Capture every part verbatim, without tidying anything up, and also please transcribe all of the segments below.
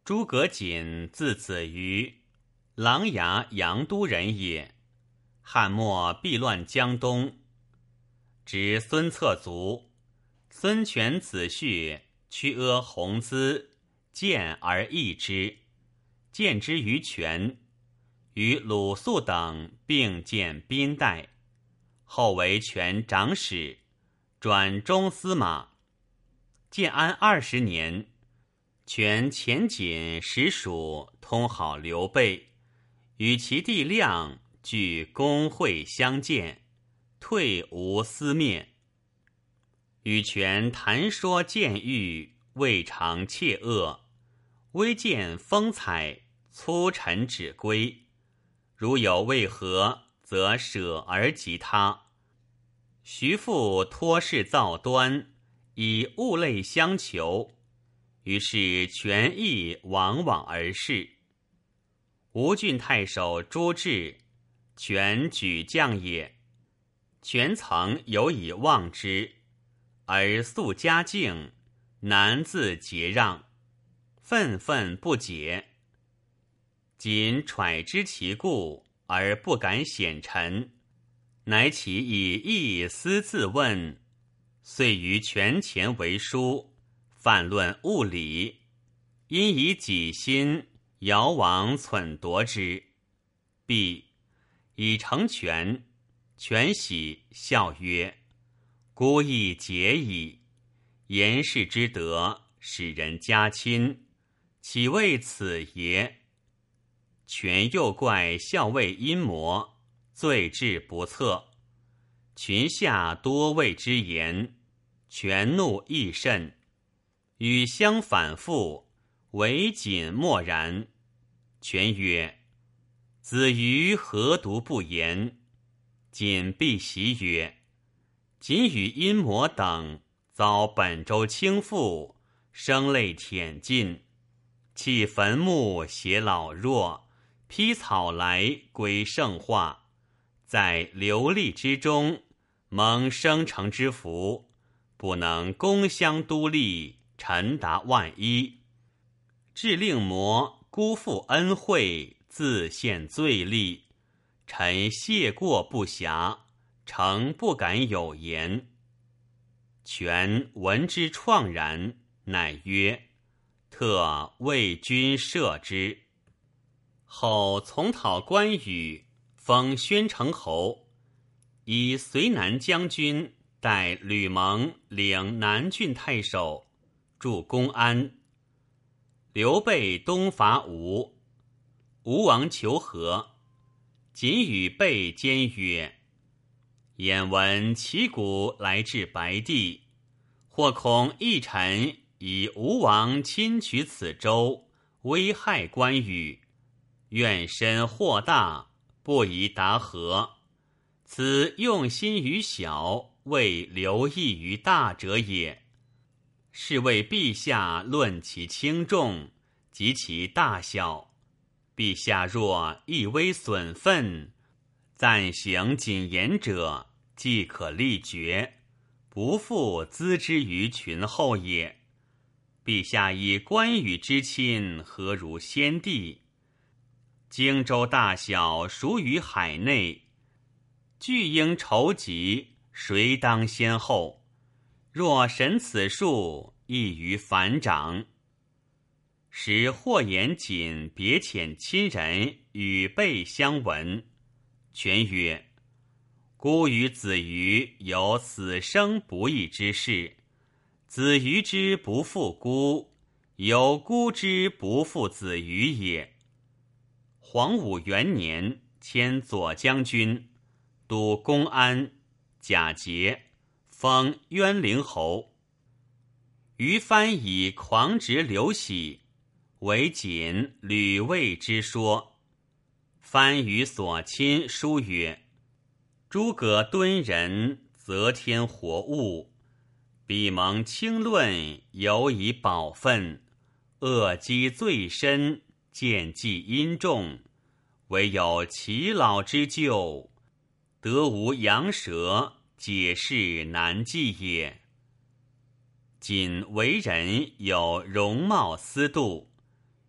诸葛瑾字子瑜，琅琊阳都人也。汉末避乱江东，执孙策卒。孙权子婿屈阿鸿胜见而异之，见之于权，与鲁肃等并建宾代，后为权长史，转中司马。建安二十年，权遣瑾使蜀通好刘备，与其弟亮俱公会相见，退无私灭。与权谈说见欲，未尝窃恶，微见风采，粗陈指归。如有未合，则舍而及他。徐父托事造端，以物类相求，于是权益往往而逝。吴郡太守朱治，权举将也。权曾有以望之，而素家境，难自节让，愤愤不解。仅揣知其故，而不敢显陈，乃起以意私自问，遂于权前为书，泛论物理，因以己心遥往忖夺之。毕，以成权。权喜，笑曰：“孤亦解矣。言氏之德，使人家亲，岂为此耶？”权又怪校尉阴谋，罪至不测。群下多谓之言，权怒亦甚，与相反复，唯瑾默然。权曰：“子瑜何独不言？”瑾必喜曰：“瑾与阴谋等遭本州倾覆，声泪舔尽，弃坟墓携老弱，披草来归圣化，在流离之中蒙生成之福，不能攻相都立，臣达万一，致令魔辜负恩惠，自陷罪戾。臣谢过不暇，诚不敢有言。”权闻之怆然，乃曰：“特为君赦之。”后从讨关羽，封宣城侯，以绥南将军代吕蒙领南郡太守，驻公安。刘备东伐吴，吴王求和，瑾与备间曰：“眼闻旗鼓来至白帝，或恐一臣以吴王侵取此州，危害关羽，愿身祸大，不宜达和。此用心于小，未留意于大者也。是为陛下论其轻重，及其大小。陛下若亦微损愤，暂行谨言者，即可立决，不复咨之于群后也。陛下以关羽之亲，何如先帝？荆州大小孰于海内？巨应筹集，谁当先后？若审此数，易于反掌。”使霍延瑾别遣亲人与备相闻。权曰：“孤与子瑜有死生不义之事，子瑜之不负孤，有孤之不负子瑜也。”黄武元年，迁左将军，督公安，假节，封渊陵侯。于藩以狂直刘喜，为瑾吕魏之说。藩与所亲书曰：“诸葛敦仁，则天活物，彼蒙轻论，犹以保分，恶积最深，见计阴重，唯有其老之咎，得无羊舌，解释难计也。”瑾为人有容貌思度，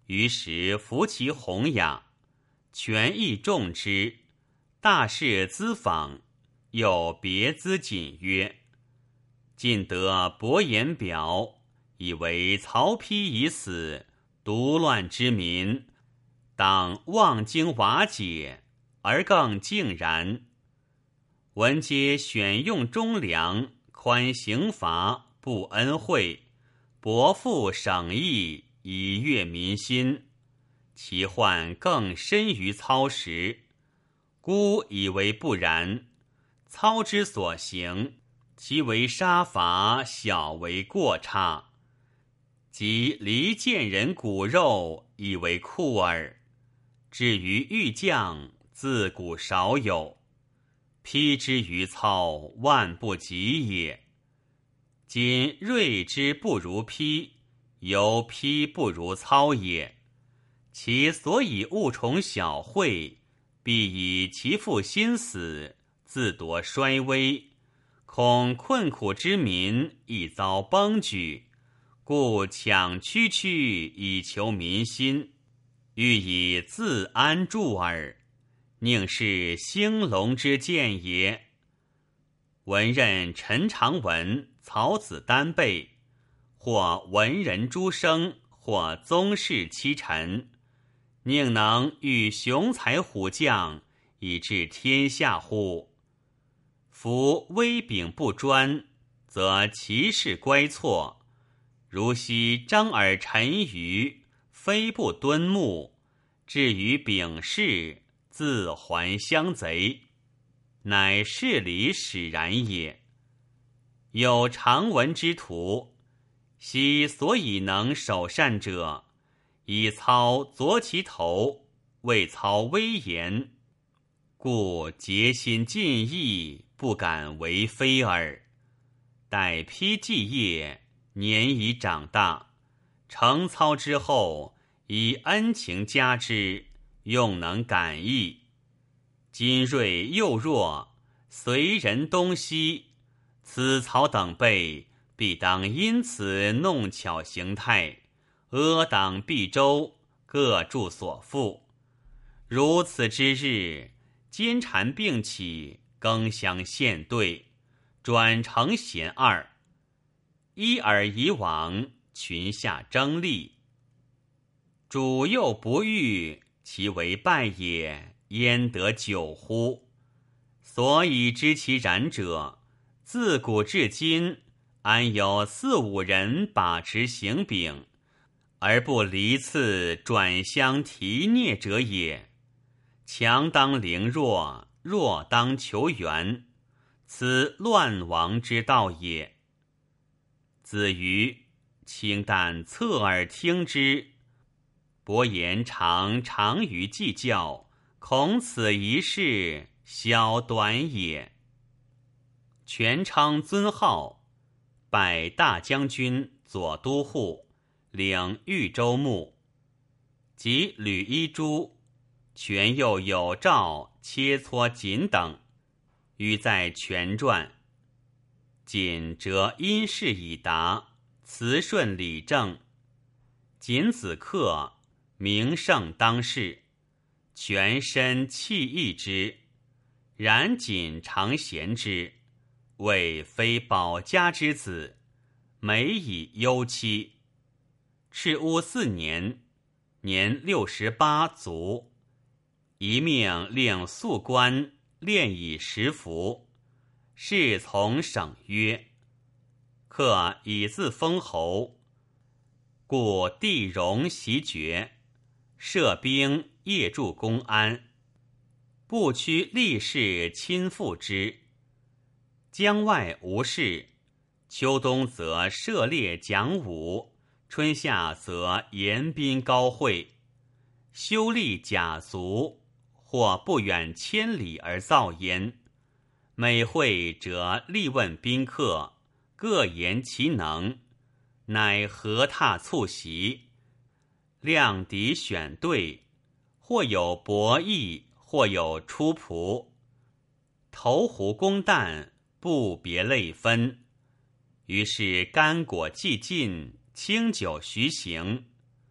于是服其弘雅，权益重之，大事咨访，又别咨谨曰：晋得伯言表，以为曹丕已死，独乱之民，当望经瓦解，而更竟然。闻皆选用忠良，宽刑罚，不恩惠，薄赋省役，以悦民心，其患更深于操时。孤以为不然，操之所行，其为杀伐，小为过差，即离贱人骨肉，以为酷耳。至于欲将，自古少有，披之于操，万不及也。今锐之不如披，犹披不如操也。其所以误宠小惠，必以其父心死，自夺衰微，恐困苦之民亦遭崩举，故强区区以求民心，欲以自安助耳，宁是兴隆之见也。文任陈长文、曹子丹辈，或文人诸生，或宗室七臣，宁能遇雄才虎将，以治天下乎？夫威秉不专，则其事乖错，如昔张耳陈馀，非不敦睦，至于秉事，自还乡贼，乃事理使然也。有常闻之徒，昔所以能守善者，以操左其头，为操威严，故竭心尽意，不敢为非耳。待丕继业，年已长大，承操之后，以恩情加之，用能感意。今锐又弱，随人东西，此曹等辈必当因此弄巧行态，阿党必周，各助所负。如此之日，奸谗并起，更相献对，转成贤二，一而以往，群下争利。主又不遇，其为败也，焉得久乎？所以知其然者，自古至今，安有四五人把持行柄，而不离次转相提蹑者也。强当凌弱，弱当求援，此乱亡之道也。子瑜，清淡侧耳听之，伯言常常于计较，恐此一事，小短也。全称尊号，拜大将军、左都护，领豫州牧，及吕一珠，权又有诏切磋锦等，与在权传。锦则因事已达，辞顺理政。锦子克，名盛当世，全身弃义之，然锦常贤之，谓非保家之子，每以忧妻。赤乌四年，年六十八卒，一命令宿官练以食服。侍从省曰：克以自封侯，故地荣袭爵，设兵夜助公安，不屈力士亲附之。江外无事，秋冬则射猎讲武，春夏则严宾高会，修立甲卒，或不远千里而造焉。每会者力问宾客，各言其能，乃合踏促席，量敌选对，或有博弈，或有出仆，投壶攻弹，不别类分。于是干果既尽，清酒徐行。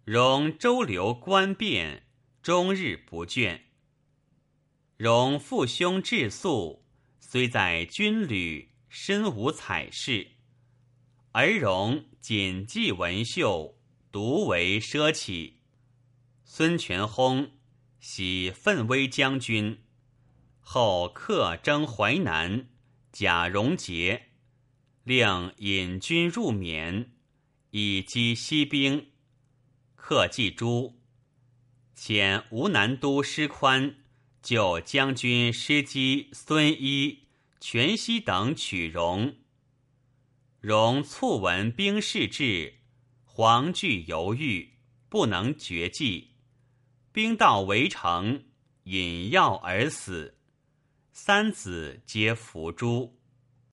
容周流观变，终日不倦。容父兄至素，虽在军旅，身无彩饰。而容谨记文秀，独为奢侈。孙权薨，喜奋威将军。后克征淮南，假戎节，令引军入缅，以击西兵。克季朱，遣吴南都师宽就将军师机孙一、全熙等取戎。戎促闻兵事至，惶惧犹豫，不能决计。兵到围城，饮药而死。三子皆伏诛。